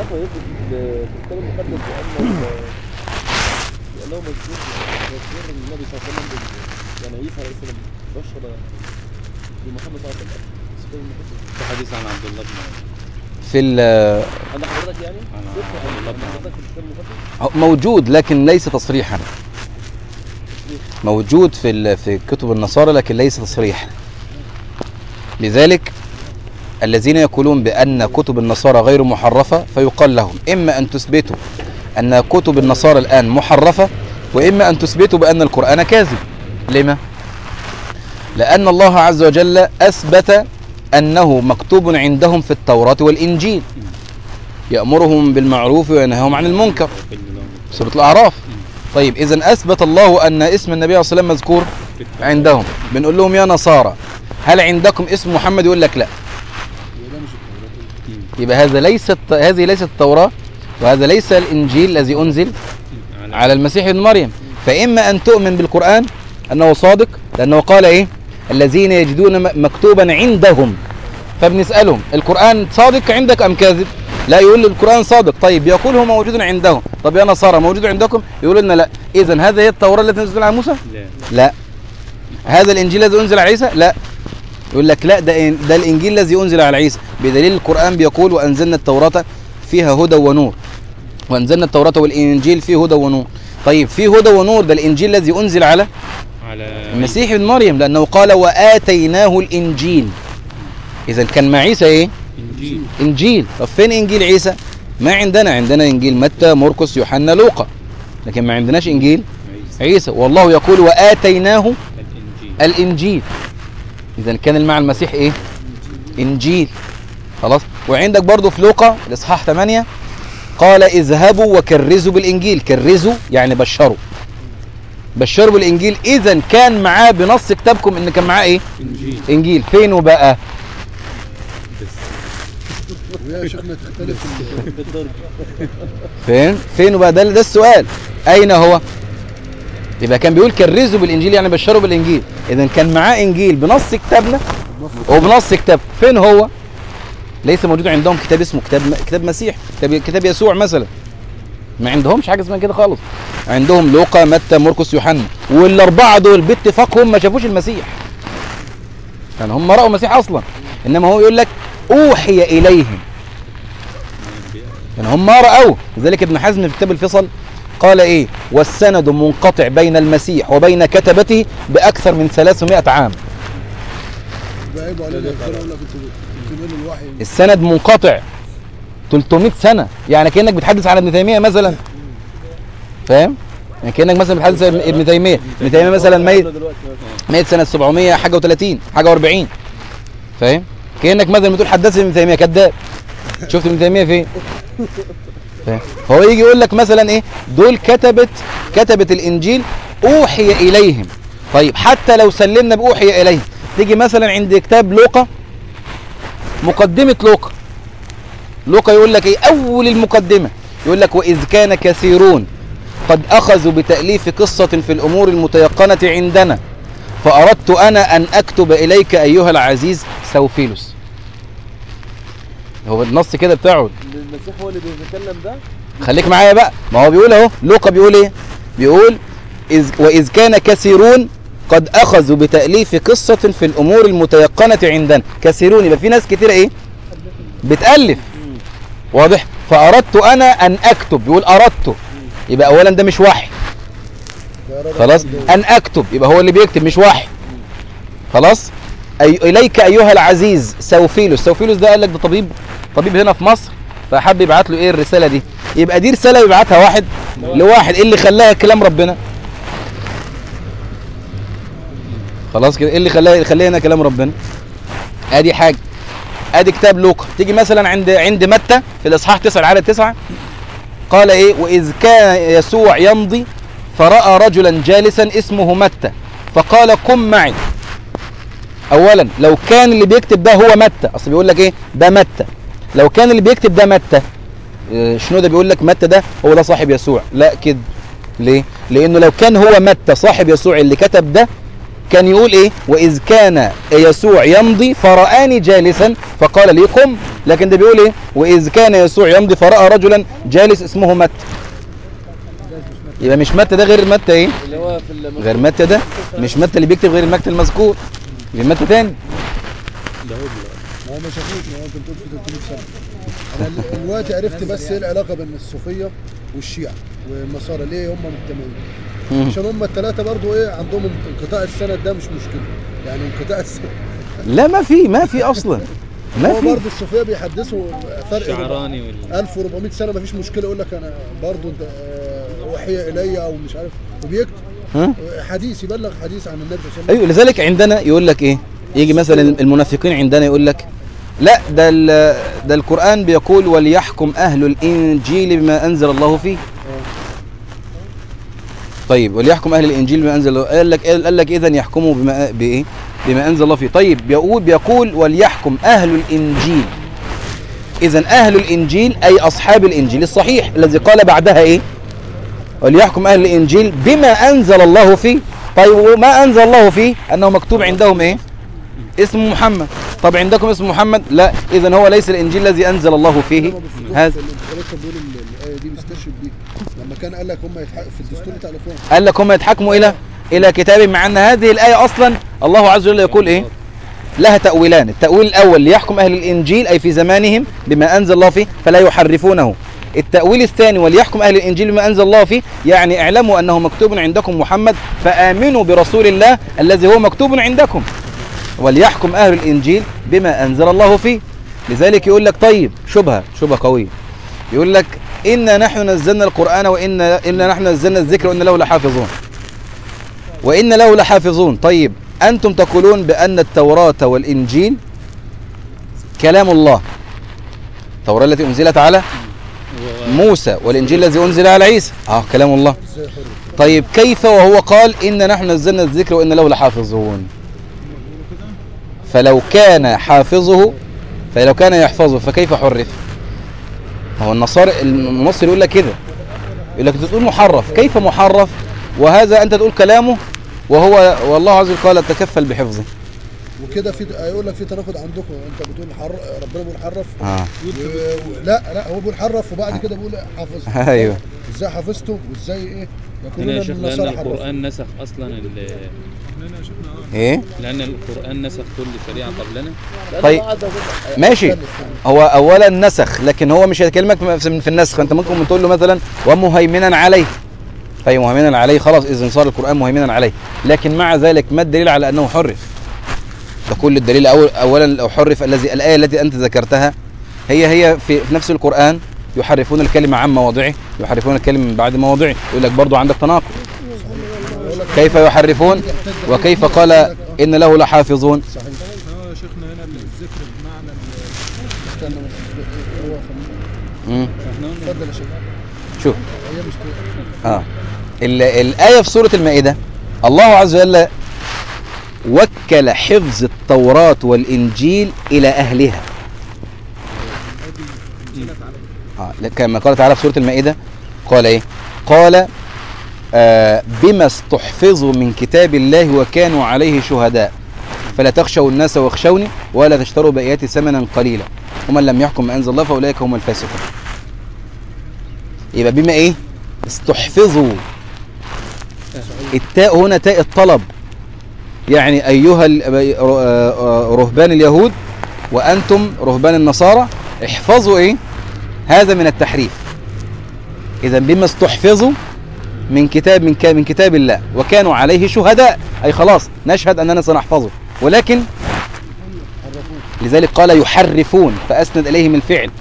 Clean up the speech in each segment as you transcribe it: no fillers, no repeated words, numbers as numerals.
احمد يثبت في الكتاب المقدس لانه مذكور النبي صلى الله عليه وسلم يعني عيسى عليه السلام بشر بمحمد صلى الله عليه وسلم في حديث عن عبد الله بن في عند حضرتك يعني حضرتك في الكتاب المقدس موجود لكن ليس تصريحا، موجود في كتب النصارى لكن ليس تصريحا. لذلك الذين يقولون بأن كتب النصارى غير محرفة فيقال لهم إما أن تثبتوا أن كتب النصارى الآن محرفة، وإما أن تثبتوا بأن القرآن كاذب. لما؟ لأن الله عز وجل أثبت أنه مكتوب عندهم في التوراة والإنجيل يأمرهم بالمعروف وينهاهم عن المنكر، سورة الأعراف. طيب إذن أثبت الله أن اسم النبي عليه الصلاة والسلام مذكور عندهم، بنقول لهم يا نصارى هل عندكم اسم محمد؟ يقول لك لا. يبقى هذه ليست التوراة، وهذا ليس الإنجيل الذي أنزل على المسيح ابن مريم. فإما أن تؤمن بالقرآن أنه صادق، لأنه قال إيه؟ الذين يجدون مكتوبا عندهم، فبنسألهم القرآن صادق عندك أم كاذب؟ لا، يقول القرآن صادق. طيب يقول هو موجود عندهم، طب يا نصارى موجود عندكم؟ يقول لنا لا. إذن هذا هي التوراة التي نزل على موسى؟ لا. هذا الإنجيل الذي أنزل على عيسى؟ لا. يقول لك لا، ده الإنجيل الذي أنزل على عيسى، بدليل القرآن بيقول وأنزلنا التوراة فيها هدى ونور، وأنزلنا التوراة والإنجيل فيه هدى ونور. طيب فيه هدى ونور، ده الإنجيل الذي أنزل على المسيح ابن مريم، لأنه قال وآتيناه الإنجيل. إذن كان مع عيسى إيه؟ إنجيل. طب فين إنجيل عيسى؟ ما عندنا إنجيل متى مرقس يوحنا لوقا، لكن ما عندناش إنجيل عيسى. والله يقول وآتيناه الإنجيل. إذن كان مع المسيح إيه؟ إنجيل. خلاص. وعندك برضو في لوقا الإصحاح 8 قال اذهبوا وكرزوا بالإنجيل. كرزوا يعني بشروا بالإنجيل. إذن كان معاه بنص كتابكم إن كان معاه إيه؟ إنجيل. فينه بقى؟ يا شيخنا تختلف فينه بقى؟ ده السؤال. أين هو؟ يبقى كان بيقول كرزوا بالإنجيل يعني بشروا بالإنجيل. إذن كان معاه إنجيل بنص كتابنا وبنص كتاب. فين هو؟ ليس موجود عندهم كتاب اسمه كتاب مسيح، كتاب يسوع مثلا. ما عندهمش حاجة اسمها كده خالص. عندهم لوقا متى مرقس يوحنا، والأربعة دول باتفاقهم ما شافوش المسيح، يعني هم رأوا المسيح أصلا، إنما هو يقول لك أوحي إليهم، يعني هم رأوه. لذلك ابن حزم في كتاب الفصل قال إيه؟ والسند منقطع بين المسيح وبين كتبته بأكثر من 300 عام. السند منقطع 300 سنة، يعني كأنك بتحدث عن ابن تيمية مثلا، فاهم؟ يعني كأنك مثلا بتحدث عن ابن تيمية مثلا ميت سنة 700 حاجة و30 حاجة و40، فاهم؟ كأنك مثلا بتقول حدث ابن تيمية، كذاب. شفت ابن تيمية فين؟ فهو يجي يقول لك مثلا ايه؟ دول كتبت الإنجيل أوحي إليهم. طيب حتى لو سلمنا بأوحي إليهم، تيجي مثلا عند كتاب لوقا، مقدمة لوقا يقول لك ايه؟ أول المقدمة يقول لك وإذ كان كثيرون قد أخذوا بتأليف قصة في الأمور المتيقنة عندنا فأردت أنا أن أكتب إليك أيها العزيز سوفيلوس. هو النص كده بتاعه، المسيح هو اللي بيتكلم ده. خليك معايا بقى، ما هو بيقول اهو، لوقا بيقول ايه؟ بيقول وإذ كان كثيرون قد أخذوا بتأليف قصة في الأمور المتيقنة عندنا. كثيرون يبقى في ناس كتير ايه؟ بتألف، واضح؟ فأردت أنا أن أكتب، يقول أردت، يبقى أولا ده مش وحي، خلاص؟ أن أكتب يبقى هو اللي بيكتب مش وحي، خلاص؟ إليك أيها العزيز سوفيلوس. ده قال لك ده طبيب هنا في مصر، فحب يبعت له ايه الرسالة دي. يبقى دي رسالة يبعتها واحد لواحد. ايه اللي خلاها كلام ربنا؟ خلاص كده، ايه اللي خلاها هنا كلام ربنا؟ ادي حاجة. ادي كتاب لوقا. تيجي مثلا عند متى في الاصحاح 9 العدد 9 قال ايه؟ واذ كان يسوع يمضي فرأى رجلا جالسا اسمه متى فقال قم معي. اولا لو كان اللي بيكتب ده هو متى، اصل بيقول لك ايه؟ ده متى. لو كان اللي بيكتب ده متى، شنو ده بيقول لك متى ده هو ده صاحب يسوع؟ لا كده. ليه؟ لانه لو كان هو متى صاحب يسوع اللي كتب ده كان يقول ايه؟ واذ كان يسوع يمضي فرآني جالسا فقال لي قم، لكن ده بيقول ايه؟ واذ كان يسوع يمضي فراى رجلا جالس اسمه متى. يبقى مش متى ده غير متى ايه؟ اللي هو في غير متى ده، مش متى اللي بيكتب غير المكتب المذكور، غير متى تاني. ده هو ما هو ما شافوش، ما هو كنت في 300 سنه. انا دلوقتي عرفت بس ايه العلاقه بين الصوفيه والشيعه والنصارى، ليه هم مجتمعين؟ عشان هم الثلاثه برضو ايه عندهم انقطاع السند، ده مش مشكله يعني انقطاع السند. لا ما في اصلا، ما هو في. برضه الصوفيه بيحدثوا فرق الشعراني 1400 سنه، ما فيش مشكله. يقول لك انا برضه انت وحي الي او مش عارف، وبيكتب حديث، يبلغ حديث عن النبي صلى الله عليه وسلم. ايوه، لذلك عندنا يقول لك ايه؟ يجي مثلا المنافقين عندنا يقول لك لا ده القرآن بيقول وليحكم أهل الإنجيل بما أنزل الله فيه. طيب وليحكم أهل الإنجيل بما أنزل الله، قال لك إذن يحكموا بإيه؟ بما أنزل الله فيه. طيب بيقول وليحكم أهل الإنجيل، إذن أهل الإنجيل أي أصحاب الإنجيل الصحيح الذي قال بعدها إيه؟ وليحكم أهل الإنجيل بما أنزل الله فيه. طيب وما أنزل الله فيه أنه مكتوب عندهم إيه؟ اسم محمد. طب عندكم اسم محمد؟ لا، إذن هو ليس الإنجيل الذي أنزل الله فيه هذا. الانتخابات بيقول الآية دي بيستشهد بيها لما كان قال لك هم في الدستور بتاع الإخوان، قال لك هم يتحكموا إلى كتاب، مع أن هذه الآية أصلا الله عز وجل يقول إيه؟ لها تأويلان. التأويل الأول ليحكم أهل الإنجيل أي في زمانهم بما أنزل الله فيه فلا يحرفونه. التأويل الثاني وليحكم أهل الإنجيل بما أنزل الله فيه، يعني اعلموا أنه مكتوب عندكم محمد فآمنوا برسول الله الذي هو مكتوب عندكم. وليحكم أهل الإنجيل بما أنزل الله فيه. لذلك يقول لك طيب شبهة قوية، يقول لك إنا نحن نزلنا القرآن وإنا نحن نزلنا الذكر وإن له لحافظون، وإن له لحافظون. طيب أنتم تقولون بأن التوراة والإنجيل كلام الله، التوراة التي أنزلت على موسى والإنجيل الذي أنزل على عيسى كلام الله. طيب كيف وهو قال إنا نحن نزلنا الذكر وإن له لحافظون؟ فلو كان يحفظه فكيف حرف؟ هو النصر يقول لك كده، يقول لك تقول محرف، كيف محرف وهذا أنت تقول كلامه والله عز وجل قال تكفل بحفظه. وكده يقول لك في تناقض عندكم، انت بتقول ربنا بيقول حرف لا هو بيقول حرف وبعد كده بيقول حافظ. ايوه، ازاي حافظته وازاي ايه يقولون ان النصارى حرف؟ القرآن نسخ اصلا ايه؟ لان القرآن نسخ كل شريعة قبلنا. طيب ماشي، هو اولا نسخ، لكن هو مش هيكلمك في النسخ. انت ممكن تقول له مثلا ومهيمنا عليه، طيب مهيمنا عليه خلاص اذا صار القرآن مهيمنا عليه، لكن مع ذلك ما الدليل على انه حرف؟ ده كل الدليل اولا لو حرف الآية التي انت ذكرتها هي في نفس القرآن، يحرفون الكلمة عن مواضعه، يحرفون الكلمة من بعد مواضعه. يقول لك برضو عندك تناقض، كيف يحرفون وكيف قال إن له لحافظون؟ صحيح. يا شيخنا هنا الذكر بمعنى اتفضل يا شيخ. شوف هي مش كده. الآية في سورة المائدة الله عز وجل وكل حفظ التوراة والإنجيل إلى أهلها. كما قال تعالى في سورة المائدة، قال إيه؟ قال بما استحفظوا من كتاب الله وكانوا عليه شهداء فلا تخشوا الناس واخشوني ولا تشتروا بآياتي ثمنا قليلا ومن لم يحكم ما أنزل الله فأولئك هم الفاسقون. يبقى بما إيه؟ استحفظوا. التاء هنا تاء الطلب، يعني أيها رهبان اليهود وأنتم رهبان النصارى احفظوا إيه؟ هذا من التحريف. إذا بما استحفظوا من كتاب الله وكانوا عليه شهداء، أي خلاص نشهد أننا سنحفظه، ولكن لذلك قال يحرفون فأسند إليهم الفعل،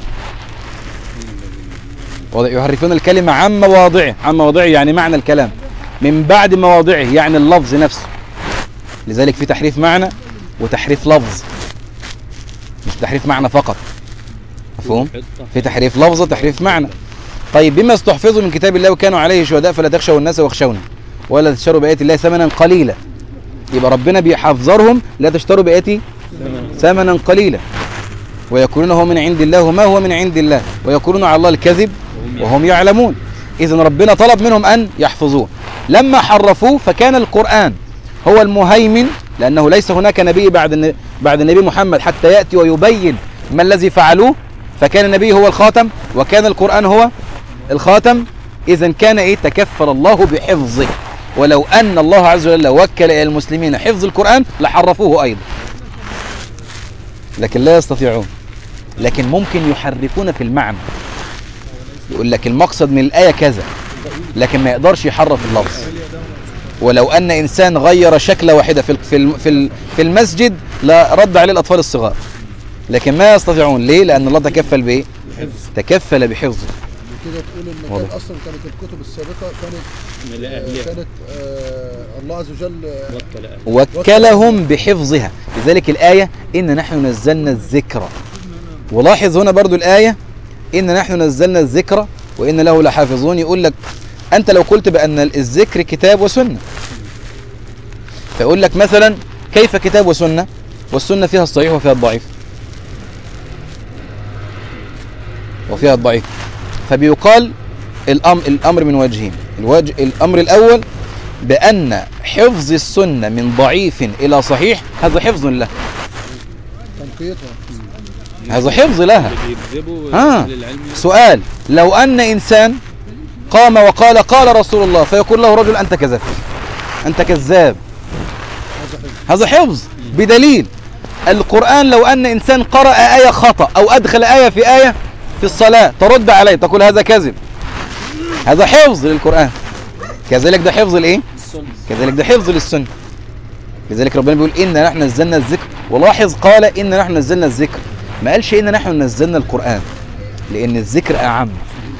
يحرفون الكلمة عن مواضعه يعني معنى الكلام، من بعد مواضعه يعني اللفظ نفسه. لذلك في تحريف معنى وتحريف لفظ، مش تحريف معنى فقط، مفهوم؟ في تحريف لفظ وتحريف معنى. طيب بما استحفظوا من كتاب الله وكانوا عليه شهداء فلا تخشوا الناس واخشوني ولا تشتروا بآيات الله ثمنا قليلا. يبقى ربنا بيحذرهم لا تشتروا بآياتي ثمنا قليلا ويقولون هو من عند الله وما هو من عند الله ويقولون على الله الكذب وهم يعلمون. إذن ربنا طلب منهم أن يحفظوه. لما حرفوه فكان القرآن هو المهيمن، لأنه ليس هناك نبي بعد النبي محمد حتى يأتي ويبين ما الذي فعلوه؟ فكان النبي هو الخاتم وكان القرآن هو الخاتم. إذا كان إيه؟ تكفل الله بحفظه. ولو أن الله عز وجل وكل إلى المسلمين حفظ القرآن لحرفوه أيضا، لكن لا يستطيعون. لكن ممكن يحرفون في المعنى، يقول لك المقصد من الآية كذا، لكن ما يقدرش يحرف اللفظ. ولو أن إنسان غير شكلة واحدة في المسجد لا رد عليه الأطفال الصغار، لكن ما يستطيعون. ليه؟ لأن الله تكفل بإيه؟ تكفل بحفظه. كده تقول ان كان اصلا كانت الكتب السابقه كانت الله عز وجل وكلهم بحفظها. لذلك الآية إن نحن نزلنا الذكر. ولاحظ هنا برضو الآية إن نحن نزلنا الذكر وإن له لحافظون. يقول لك أنت لو قلت بأن الذكر كتاب وسنة، فيقول لك مثلا كيف كتاب وسنة والسنة فيها الصحيح وفيها الضعيف وفيها الضعيف. فبيقال الأمر من وجهين. الأمر الأول بأن حفظ السنة من ضعيف إلى صحيح هذا حفظ له، هذا حفظ لها. سؤال: لو أن إنسان قام وقال قال رسول الله فيقول له رجل أنت كذاب أنت كذاب، هذا حفظ بدليل القرآن. لو أن إنسان قرأ آية خطأ أو أدخل آية في الصلاة ترد عليه تقول هذا كذب، هذا حفظ للقرآن. كذلك ده حفظ الإيه؟ كذلك ده حفظ للسنة. لذلك ربنا بيقول إن نحن نزلنا الذكر. ولاحظ قال إن نحن نزلنا الذكر، ما قالش إن نحن نزلنا القرآن، لأن الذكر أعم.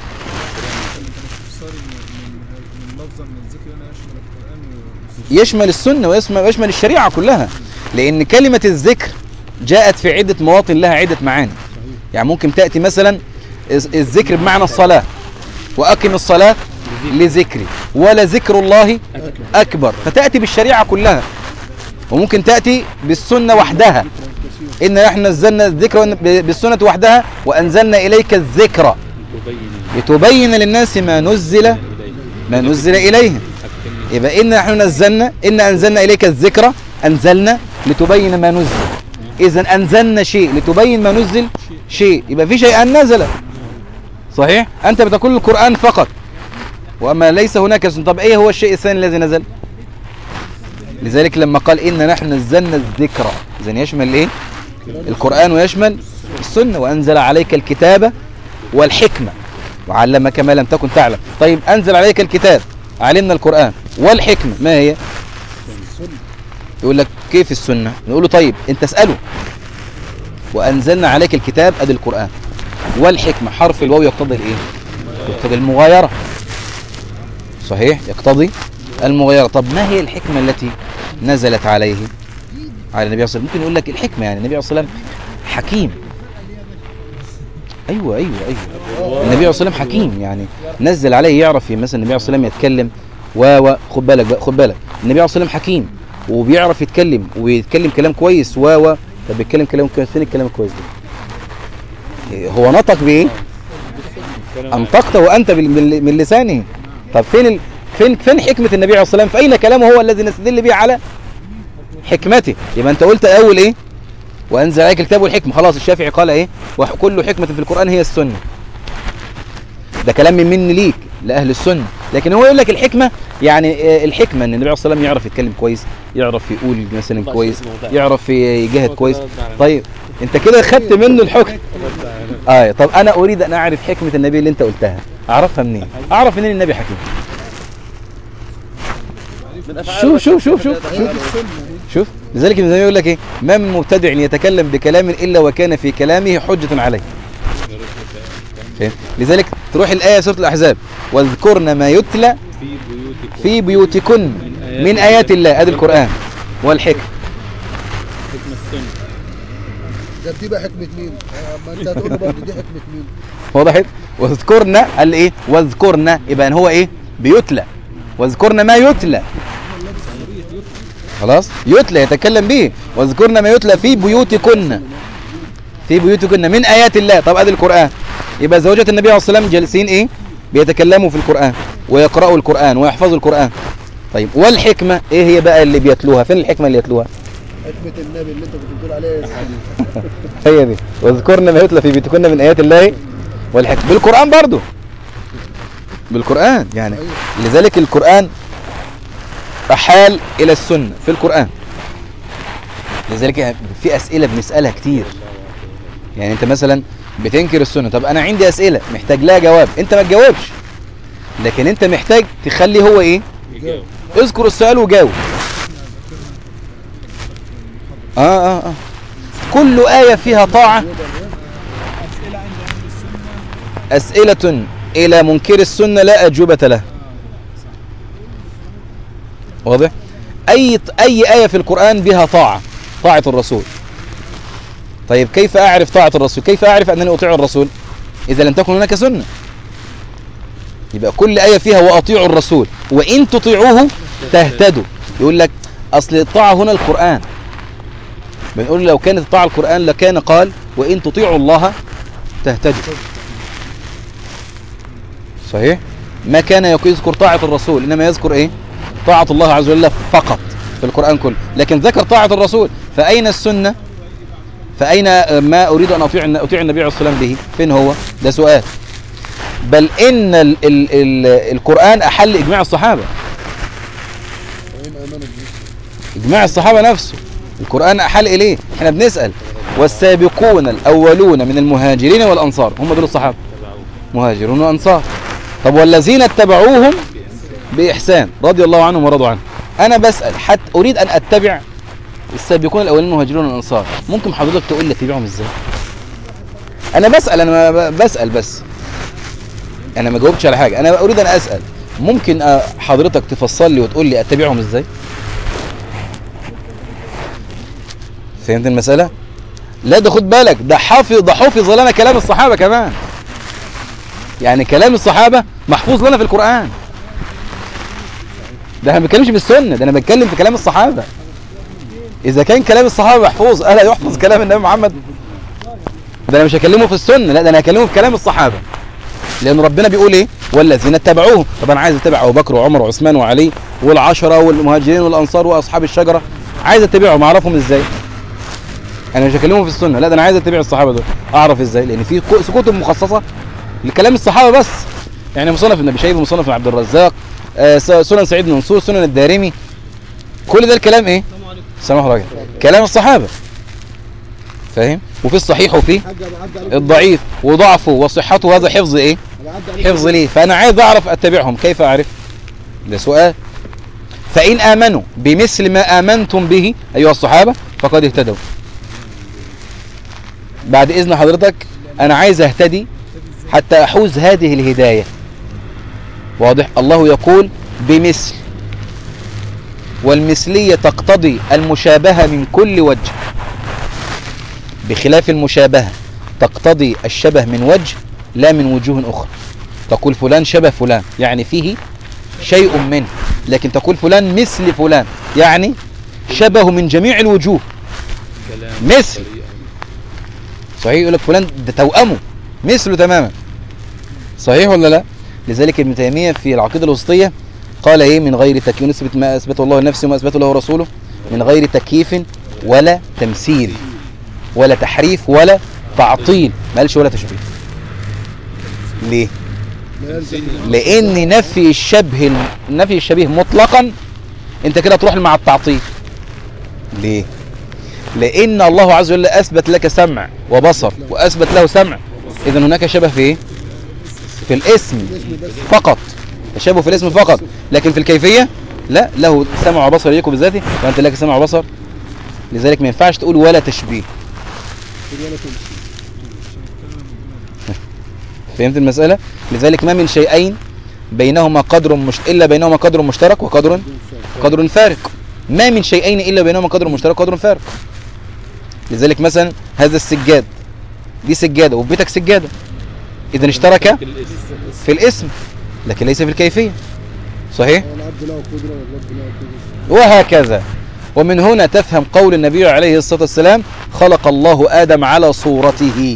يشمل السنة ويشمل الشريعة كلها، لأن كلمة الذكر جاءت في عدة مواطن لها عدة معاني. يعني ممكن تأتي مثلا الذكر بمعنى الصلاة، وأقم الصلاة لذكري، ولا ذكر الله أكبر، فتأتي بالشريعة كلها. وممكن تأتي بالسنة وحدها، إن نحن نزلنا الذكر بالسنة وحدها وأنزلنا إليك الذكر لتبين للناس ما نزل إليهم. يبقى إن أنزلنا إليك الذكر، أنزلنا لتبين ما نزل. إذا أنزلنا شيء لتبين ما نزل شيء، يبقى في شيء نزل. صحيح؟ أنت بتقول القرآن فقط وأما ليس هناك سنة. طب إيه هو الشيء الثاني الذي نزل؟ لذلك لما قال إن نحن نزلنا الذكر، إذن يشمل إيه؟ القرآن ويشمل السنة. وأنزل عليك الكتاب والحكمة وعلمك ما لم تكن تعلم. طيب أنزل عليك الكتاب، علمنا القرآن، والحكمة ما هي؟ يقول لك كيف السنة؟ نقول له طيب أنت اسأله. وأنزلنا عليك الكتاب أدي القرآن، والحكمة حرف الواو يقتضي الإيه؟ يقتضي المغايرة. صحيح؟ يقتضي المغايرة. طب ما هي الحكمة التي نزلت على النبي صلى الله عليه وسلم؟ ممكن يقول لك الحكمة يعني النبي صلى الله عليه وسلم حكيم. أيوة النبي صلى الله عليه وسلم حكيم، يعني نزل عليه يعرف مثلا النبي صلى الله عليه وسلم يتكلم خد بالك النبي صلى الله عليه وسلم حكيم وبيعرف يتكلم ويتكلم كلام كويس طب بيتكلم كلام كويس، فين الكلام الكويس ده؟ هو نطق بإيه؟ أنطقت وأنت من لسانه. طب فين حكمة النبي عليه الصلاة والسلام؟ فأين كلامه هو الذي نستدل به على حكمته؟ يبقى أنت قلت أول إيه؟ وأنزل عليك الكتاب والحكمة. خلاص الشافعي قال إيه؟ وكل حكمة في القرآن هي السنة. ده كلام مني ليك لأهل السنة. لكن هو يقول لك الحكمة يعني الحكمة أن النبي عليه الصلاة والسلام يعرف يتكلم كويس، يعرف يقول مثلا كويس، يعرف يجاهد كويس. طيب أنت كده خدت منه الحكم. طب أنا أريد أن أعرف حكمة النبي اللي أنت قلتها، أعرفها منين؟ أعرف منين النبي حكيم؟ شوف لذلك ابن تيمية يقول لك ايه؟ ما من مبتدع يتكلم بكلام الا وكان في كلامه حجة عليه. لذلك تروح الآية سورة الأحزاب: واذكرن ما يتلى في بيوتكن من آيات الله، ادي القرآن والحكمة. حكمة السنة ده دي بقى حكمة مين؟ ما انت هتقول برضه دي حكمة مين؟ وضحت؟ واذكرن قال ايه؟ واذكرن يبقى هو ايه؟ بيتلى. واذكرن ما يتلى، خلاص يتلى يتكلم به. واذكرن ما يتلى في بيوتكن من آيات الله. طب ادي القرآن. يبقى زوجات النبي عليه الصلاة والسلام جالسين ايه؟ بيتكلموا في القرآن ويقرأوا القرآن ويحفظوا القرآن. طيب والحكمة ايه هي بقى اللي بيتلوها؟ فين الحكمة اللي يتلوها؟ حكمة النبي اللي انت كنت بتقول عليه. هي دي، واذكرن ما يتلى في بيوتكن من ايات الله والحكمة. بالقرآن برضو، بالقرآن يعني. لذلك القرآن أحال إلى السنة في القرآن. لذلك في أسئلة بنسألها كتير. يعني أنت مثلا بتنكر السنة، طب أنا عندي أسئلة محتاج لها جواب، أنت ما تجاوبش، لكن أنت محتاج تخلي هو إيه؟ يجاوب. اذكر السؤال وجاوب. كل آية فيها طاعة. أسئلة إلى منكر السنة لا أجوبة له. واضح؟ أي آية في القرآن بها طاعة الرسول. طيب كيف أعرف طاعة الرسول؟ كيف أعرف أنني أطيع الرسول إذا لم تكن هناك سنة؟ يبقى كل آية فيها وأطيعوا الرسول وإن تطيعوه تهتدوا. يقول لك أصل الطاعة هنا القرآن. بنقول لو كانت الطاعة القرآن لكان قال وإن تطيعوا الله تهتدوا. صحيح؟ ما كان يذكر طاعة الرسول، إنما يذكر إيه؟ طاعة الله عز وجل فقط في القرآن كله، لكن ذكر طاعة الرسول. فأين السنة؟ فأين ما أريد أن أطيع النبي عليه الصلاة والسلام به؟ فين هو؟ ده سؤال. بل إن القرآن أحل إجماع الصحابة. إجماع الصحابة نفسه القرآن أحل إليه. إحنا بنسأل والسابقون الأولون من المهاجرين والأنصار، هم دول الصحابة، مهاجرون وأنصار. طب والذين اتبعوهم بإحسان رضي الله عنهم ورضوا عنه. أنا بسأل حتى أريد أن أتبع السابقون الأولين من المهاجرين والأنصار، ممكن حضرتك تقول لي أتبعهم إزاي؟ أنا بسأل، أنا بسأل بس، أنا ما جاوبتش على حاجة، أنا أريد أن أسأل. ممكن حضرتك تفصل لي وتقول لي أتبعهم إزاي؟ فهمت المسألة؟ لا ده خد بالك، ده حفظ لنا كلام الصحابة كمان. يعني كلام الصحابة محفوظ لنا في القرآن. ده أنا ما بتكلمش في السنة، ده أنا بتكلم في كلام الصحابة. إذا كان كلام الصحابة محفوظ، ألا يحفظ كلام النبي محمد؟ ده أنا مش هكلمه في السنة، لا ده أنا هكلمه في كلام الصحابة. لأن ربنا بيقول إيه؟ والذين اتبعوهم. طب أنا عايز أتبع أبو بكر وعمر وعثمان وعلي والعشرة والمهاجرين والأنصار وأصحاب الشجرة، عايز أتبعهم، أعرفهم إزاي؟ أنا مش هكلمه في السنة، لا ده أنا عايز أتبع الصحابة دول، أعرف إزاي؟ لأن في كتب مخصصة لكلام الصحابة بس. يعني مصنف ابن أبي شيبة، مصنف ابن عبد الرزاق، سنن سعيد بن منصور، سنن الدارمي، كل ده الكلام إيه؟ سماح الله، كلام الصحابة. فاهم؟ وفي الصحيح وفي الضعيف وضعفه وصحته، هذا حفظ إيه؟ حفظ ليه؟ فأنا عايز أعرف أتبعهم، كيف أعرف؟ ده سؤال. فإن آمنوا بمثل ما آمنتم به أيها الصحابة فقد اهتدوا. بعد إذن حضرتك أنا عايز أهتدي حتى أحوز هذه الهداية. واضح؟ الله يقول بمثل، والمثلية تقتضي المشابهة من كل وجه، بخلاف المشابهة تقتضي الشبه من وجه لا من وجوه أخرى. تقول فلان شبه فلان يعني فيه شيء منه، لكن تقول فلان مثل فلان يعني شبه من جميع الوجوه. مثل صحيح، يقول لك فلان ده توأمه مثله تماما. صحيح ولا لا؟ لذلك ابن تيمية في العقيدة الوسطية قال ايه؟ من غير تكييف، نسبة ما أثبته الله لنفسه وما أثبته له رسوله، من غير تكييف ولا تمثيل ولا تحريف ولا تعطيل. ما قالش ولا تشبيه. ليه؟ لأن نفي الشبيه مطلقا انت كده تروح مع التعطيل. ليه؟ لأن الله عز وجل أثبت لك سمع وبصر وأثبت له سمع، إذا هناك شبه في إيه؟ في الاسم فقط، تشابه في الاسم فقط، لكن في الكيفية لا، له سمع وبصر يليق بذاته وأنت لك سمع وبصر. لذلك ما ينفعش تقول ولا تشبيه. فهمت المسألة؟ لذلك ما من شيئين بينهما إلا بينهما قدر مشترك وقدر فارق. ما من شيئين إلا بينهما قدر مشترك وقدر فارق. لذلك مثلا هذا السجاد، دي سجادة وفي بيتك سجادة، إذا اشترك في الاسم لكن ليس في الكيفية. صحيح؟ وهكذا. ومن هنا تفهم قول النبي عليه الصلاة والسلام خلق الله آدم على صورته.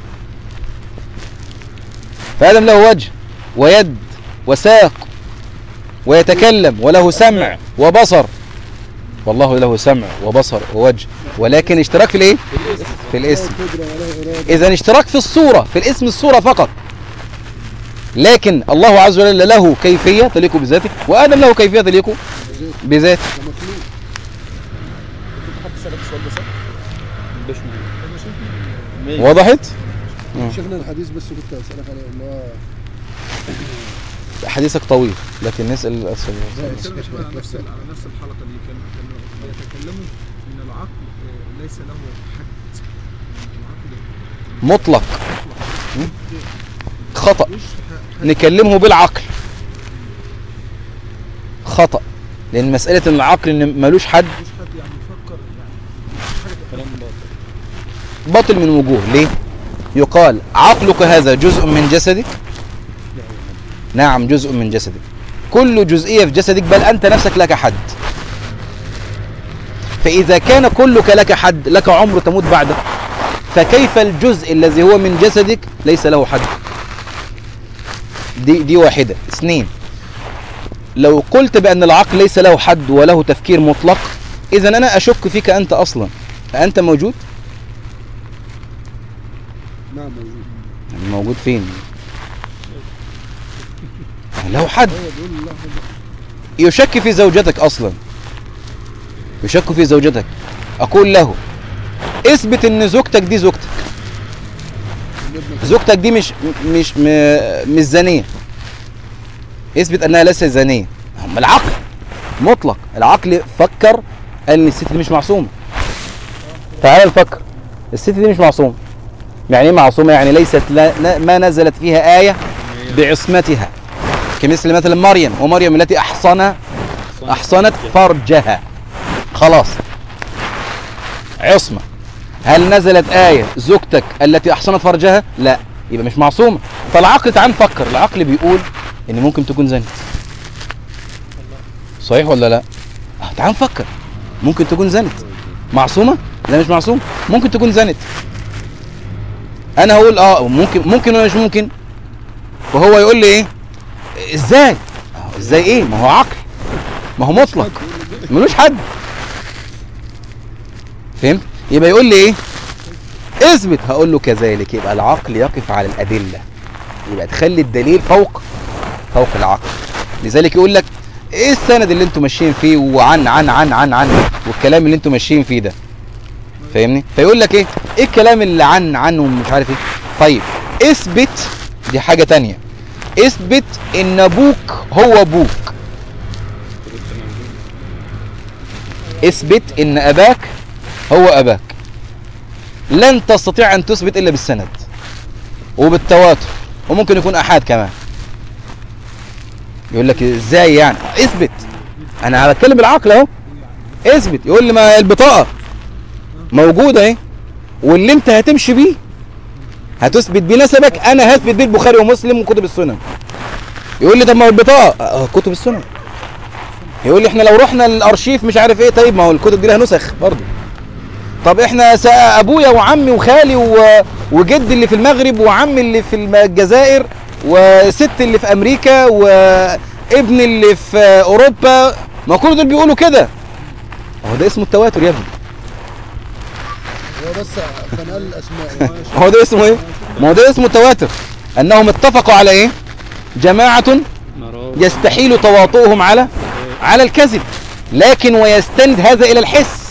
فآدم له وجه ويد وساق ويتكلم وله سمع وبصر. والله له سمع وبصر ووجه، ولكن اشتراك في الايه؟ في الاسم. قدرة ولا إرادة. اذا اشتراك في الصورة، في الاسم الصورة فقط، لكن الله عز وجل له كيفية تليق بذاته، وآدم له كيفية تليق بذاته. ده مخلوق. حد سألك السؤال ده صح؟ باش انا شايف وضحت؟ شيخنا الحديث بس كنت أسألك عليه اللي هو حديثك طويل، لكن نسأل الأسئلة. على نفس الحلقه دي كانوا يتكلموا ان العقل ليس له حد. العقل مطلق. خطأ. ملوش نكلمه بالعقل. خطأ، لأن مسألة إن العقل إن ملوش حد ملوش حد يعني يفكر يعني كلام باطل. باطل من وجوه. ليه؟ يقال عقلك هذا جزء من جسدك. نعم جزء من جسدك. كل جزئية في جسدك، بل أنت نفسك لك حد. فإذا كان كلك لك حد، لك عمر تموت بعده، فكيف الجزء الذي هو من جسدك ليس له حد؟ دي واحدة. اثنين، لو قلت بأن العقل ليس له حد وله تفكير مطلق، إذا أنا أشك فيك أنت أصلا. أنت موجود؟ نعم موجود. موجود فين؟ له حد. هو بيقول لا حد. يشك في زوجتك أصلا، يشك في زوجتك. أقول له اثبت ان زوجتك دي زوجتك، زوجتك دي مش زانية، اثبت انها ليست زانية. هم العقل مطلق، العقل فكر ان الست دي مش معصومة. تعال نفكر، الست دي مش معصومة. يعني ايه معصومة؟ يعني ليست ما نزلت فيها آية بعصمتها، كمثل مثلا مريم، ومريم التي أحصنت فرجها. خلاص عصمة. هل نزلت آية زوجتك التي أحصنت فرجها؟ لا، يبقى مش معصومة. فالعقل تعال نفكر، العقل بيقول إن ممكن تكون زنت. صحيح ولا لا؟ تعال نفكر، ممكن تكون زنت. معصومة؟ لا مش معصومة، ممكن تكون زنت. أنا هقول ممكن ولا مش ممكن، وهو يقول لي إيه؟ إزاي؟ إزاي إيه؟ ما هو عقل، ما هو مطلق، ملوش حد. فهمت؟ يبقى يقول لي ايه؟ اثبت. هقول له كذلك. يبقى العقل يقف على الأدلة، يبقى تخلي الدليل فوق العقل. لذلك يقول لك ايه السند اللي انتم ماشيين فيه، وعن عن عن عن عن والكلام اللي انتم ماشيين فيه ده، فاهمني؟ فيقول لك ايه الكلام اللي عن ومش عارف ايه. طيب اثبت، دي حاجة تانية. اثبت ان ابوك هو ابوك. اثبت ان اباك هو اباك. لن تستطيع ان تثبت الا بالسند وبالتواتر، وممكن يكون احاد كمان. يقول لك ازاي يعني؟ اثبت. انا بتكلم بالعقل اهو. اثبت. يقول لي ما البطاقه موجوده اهي، واللي انت هتمشي بيه هتثبت بيه نسبك، انا هثبت بيه البخاري ومسلم وكتب السنن. يقول لي طب ما هو البطاقه كتب السنن. يقول لي احنا لو رحنا الارشيف مش عارف ايه، طيب ما هو الكتب دي لها نسخ برضه. طب احنا ابويا وعمي وخالي وجدي اللي في المغرب، وعمي اللي في الجزائر، وست اللي في امريكا، وابن اللي في اوروبا، ما كل دول بيقولوا كده. هو ده اسمه التواتر يا ابني. هو بس عشان قال الاسماء. هو ده اسمه ايه؟ ما هو ده اسمه التواتر. انهم اتفقوا على ايه؟ جماعة يستحيل تواطؤهم على الكذب، لكن ويستند هذا الى الحس.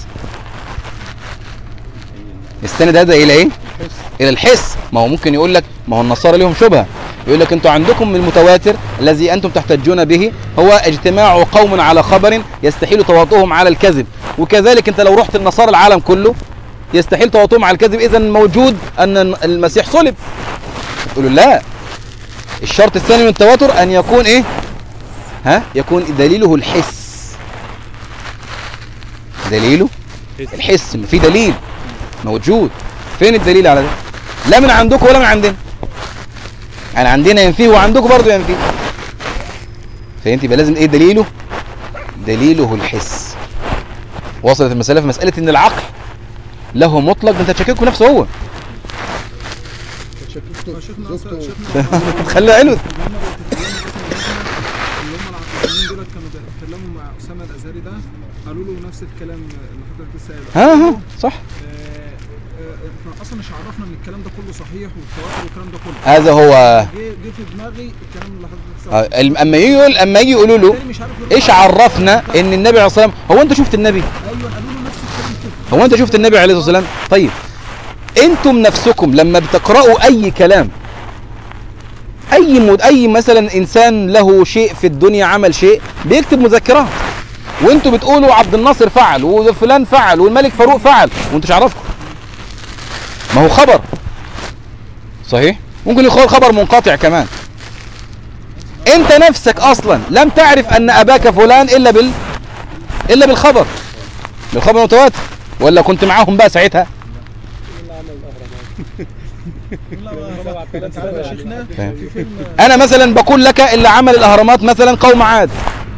يستند هذا الى ايه؟ الى الحس. ما هو ممكن يقول لك، ما هو النصارى لهم شبهه، يقول لك انتوا عندكم المتواتر الذي انتم تحتجون به هو اجتماع قوم على خبر يستحيل تواطؤهم على الكذب، وكذلك انت لو رحت النصارى العالم كله يستحيل تواطؤهم على الكذب، اذا موجود ان المسيح صلب. تقول له لا، الشرط الثاني من التواتر ان يكون ايه؟ يكون دليله الحس. دليله الحس، ان في دليل موجود. فين الدليل على ده؟ لا من عندكم ولا من عندنا. يعني عندنا ينفيه وعندكم برضه ينفيه. فهمت؟ يبقى لازم ايه دليله؟ دليله الحس. وصلت المسألة في مسألة ان العقل له مطلق. انت تشككه نفسه هو. خليه علو. اللي هم العقلانيين دول كانوا بيتكلموا مع اسامه الازهري ده قالوا له نفس الكلام اللي حضرتك لسه قايله. ها صح. احنا اصلا مش عرفنا ان الكلام ده كله صحيح والتواتر والكلام ده كله. هذا هو جه في دماغي الكلام اللي حضرتك اما يجي يقولوا له ايش عرفنا ان النبي عليه الصلاه والسلام، هو انت شفت النبي؟ ايوه قالوا له نفس الكلام كده. هو انت شفت النبي عليه الصلاه والسلام؟ طيب انتم نفسكم لما بتقرأوا اي كلام، اي مثلا انسان له شيء في الدنيا عمل شيء بيكتب مذكرات، وانتوا بتقولوا عبد الناصر فعل وفلان فعل والملك فاروق فعل وانتوا مش عارفكم. ما هو خبر صحيح، ممكن يكون خبر منقطع كمان. انت نفسك اصلا لم تعرف ان اباك فلان الا بالخبر المتواتر، ولا كنت معاهم بقى ساعتها؟ انا مثلا بقول لك اللي عمل الاهرامات مثلا قوم عاد.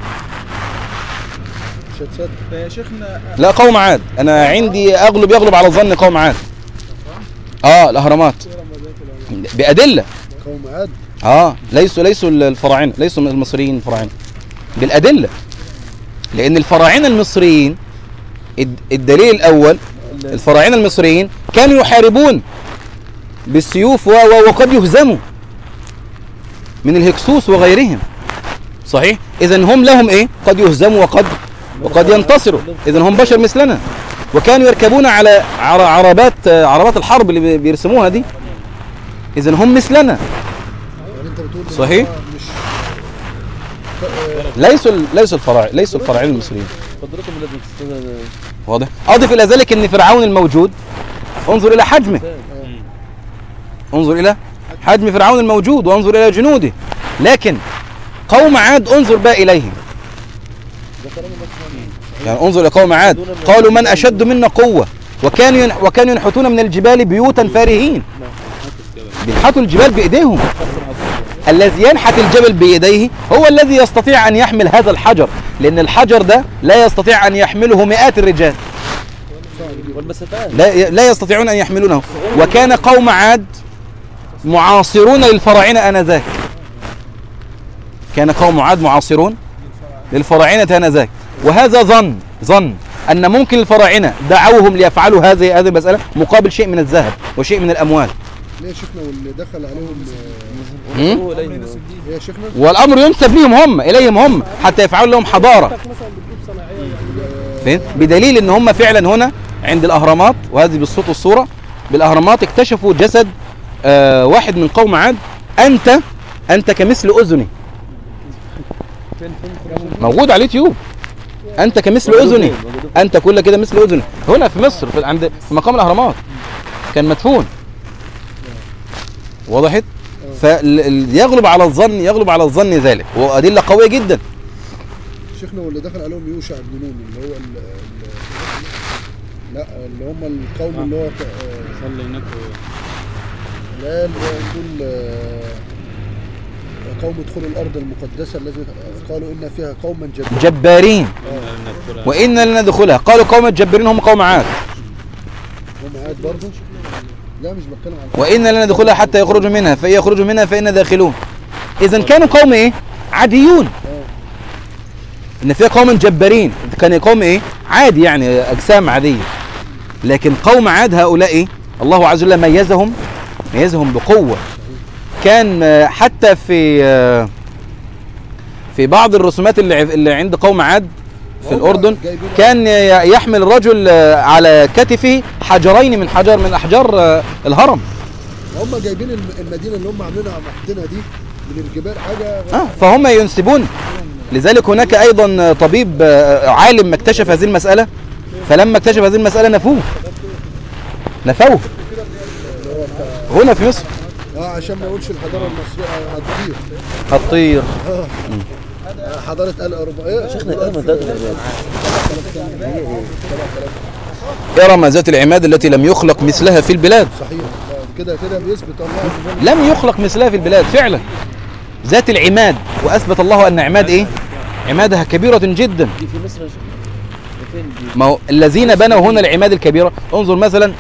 مش هتصدق يا شيخنا. لا قوم عاد، انا عندي يغلب على الظن قوم عاد. الاهرامات بادله. قوم عاد ليسوا الفراعنه، ليسوا المصريين الفراعنه، بالادله. لان الفراعنه المصريين الدليل الاول الفراعنه المصريين كانوا يحاربون بالسيوف وقد يهزموا من الهكسوس وغيرهم صحيح. اذا هم لهم ايه؟ قد يهزموا وقد ينتصروا. اذا هم بشر مثلنا، وكانوا يركبون على عربات الحرب اللي بيرسموها دي. اذا هم مثلنا يعني انت بتقول صحيح. ليسوا الفراعنه المصريين. قدرتهم لازم تستنى. واضح. اضف الى ذلك ان فرعون الموجود، انظر الى حجمه، انظر الى حجم فرعون الموجود وانظر الى جنوده. لكن قوم عاد انظر بقى اليهم، يعني انظر الى قوم عاد قالوا من اشد منا قوه، وكانوا ينحتون من الجبال بيوتا فارهين. بينحتوا الجبال بايديهم. الذي ينحت الجبل بيديه هو الذي يستطيع ان يحمل هذا الحجر، لان الحجر ده لا يستطيع ان يحمله مئات الرجال، لا يستطيعون ان يحملونه. وكان قوم عاد معاصرون للفراعنه انذاك، كان قوم عاد معاصرون للفراعنه انذاك. وهذا ظن ان ممكن الفراعنه دعوهم ليفعلوا هذه المساله مقابل شيء من الذهب وشيء من الاموال. ليه شيخنا واللي دخل عليهم يا شيخنا، والامر ينسب لهم اليهم هم حتى يفعلوا لهم حضاره. فين؟ بدليل ان هم فعلا هنا عند الاهرامات، وهذه بالصوت والصوره، بالاهرامات اكتشفوا جسد واحد من قوم عاد. انت كمثل اذني، موجود على اليوتيوب. انت كمثل اذني، انت كل كده مثل اذني. هنا في مصر عند مقام الاهرامات كان مدفون. وضحت؟ فيغلب على الظن ذلك، وادله قويه جدا. شيخنا واللي دخل عليهم يوشع بن نون اللي هو لا اللي هم القوم اللي هو صلي هناك لا اللي دول قوم ادخلوا الارض المقدسه التي قالوا ان فيها قوما جبارين وإنا لن ندخلها. قالوا قوم الجبارين هم قوم عاد. قوم عاد برضه؟ لا مش بتكلم عن وإنا لن ندخلها حتى يخرجوا منها، فإن يخرجوا منها فإنا داخلون. إذا كانوا قوم إيه؟ عاديون. إن فيها قوم جبارين، كان قوم إيه؟ عادي، يعني أجسام عادية. لكن قوم عاد هؤلاء إيه؟ الله عز وجل ميزهم بقوة. كان حتى في بعض الرسومات اللي عند قوم عاد في الأردن كان يحمل الرجل على كتفه حجرين من أحجار الهرم. هم جايبين المدينة اللي هم عاملينها محتنا دي من الجبال حاجة فهم ينسبون. لذلك هناك أيضا طبيب عالم اكتشف هذه المسألة، فلما اكتشف هذه المسألة نفوه هنا في مصر. عشان ما يقولش الحضارة المصرية هتطير. حضارة الأوروبا. شيخنا الأرمى ذات إرم ذات العماد التي لم يخلق مثلها في البلاد. صحيح كده بيثبت الله لم يخلق مثلها في البلاد فعلا، ذات العماد. وأثبت الله أن عماد إيه؟ عمادها كبيرة جدا. دي في مصر يا شيخنا؟ فين دي؟ ما هو الذين بنوا هنا العماد الكبيرة. انظر مثلا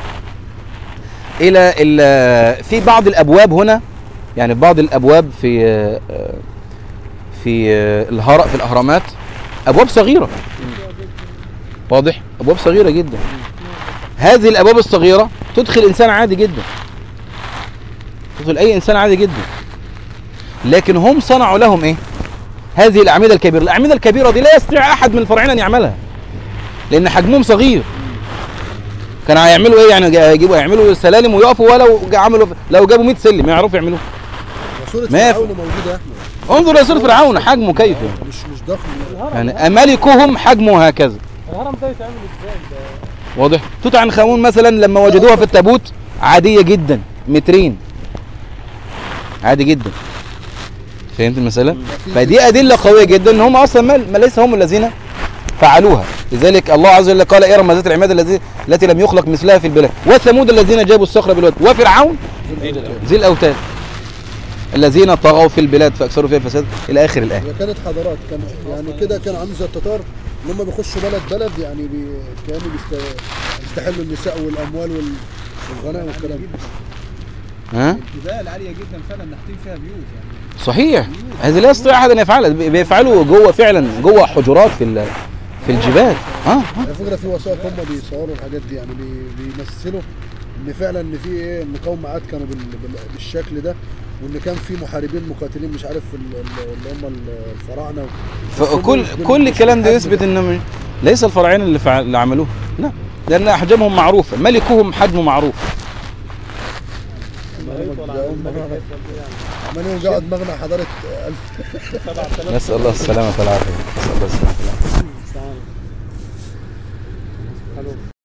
إلى في بعض الأبواب هنا، يعني بعض الأبواب في الأهرامات أبواب صغيرة، واضح؟ ابواب صغيره جدا. هذه الابواب الصغيره تدخل انسان عادي جدا، تدخل اي انسان عادي جدا، لكن هم صنعوا لهم ايه؟ هذه الاعمده الكبيره. الاعمده الكبيره دي لا يستطيع احد من الفراعنه ان يعملها لان حجمهم صغير. كانوا هيعملوا ايه يعني؟ يعملوا سلالم ويقفوا، ولو لو جابوا 100 سلم ما يعرفوا يعملوه. صورة ما فرعون موجودة يا أحمد. انظر إلى سورة فرعون حجمه كيف يعني. مش ضخم يعني ملكهم حجمه هكذا. الهرم ده يتعمل ازاي ده؟ واضح؟ توت عنخ آمون مثلا لما وجدوها في التابوت عادية جدا، مترين عادي جدا. فهمت المسألة؟ فدي أدلة قوية جدا ان هم اصلا ما ليس هم الذين فعلوها. لذلك الله عز وجل قال إرم ذات العماد التي لم يخلق مثلها في البلاد، وثمود الذين جابوا الصخر بالواد، وفرعون ذي الأوتاد الذين طغوا في البلاد فاكثروا فيها الفساد الى اخر الايه. هي كانت حضارات، كان يعني كده كان عامل زي التتار ان هم بيخشوا بلد يعني كانوا بيستحلوا النساء والاموال والغنائم والكلام ده. ها؟ الجبال عاليه جدا فعلا نحتين فيها بيوت يعني. صحيح، هذه لا يستطيع احد ان يفعلها، بيفعلوا جوه فعلا، جوه حجرات في الجبال. على فكره في وثائق هم بيصوروا الحاجات دي، يعني بيمثلوا ان فعلا ان في ايه، ان قوم عاد كانوا بالشكل ده، وان كان في محاربين مقاتلين مش عارف اللي هم الفراعنه. كل الكلام ده يثبت ان ليس الفراعنه اللي عملوه، لا، لان احجامهم معروفه، ملكهم حجمه معروف. عمالين يوجعوا دماغنا حضاره نسال الله السلامه والعافيه. نسال الله السلامه والعافيه.